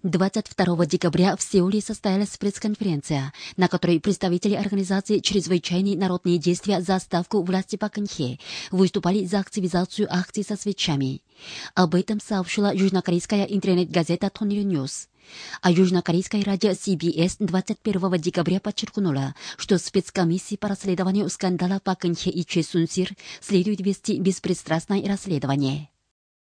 22 декабря в Сеуле состоялась пресс-конференция, на которой представители организации «Чрезвычайные народные действия за отставку власти Пак Кын Хе» выступали за активизацию акций со свечами. Об этом сообщила южнокорейская интернет-газета Тонил Ньюс. А южнокорейское радио CBS 21 декабря подчеркнула, что спецкомиссии по расследованию скандала Пак Кын Хе и Чэ Сун Сир следует вести беспристрастное расследование.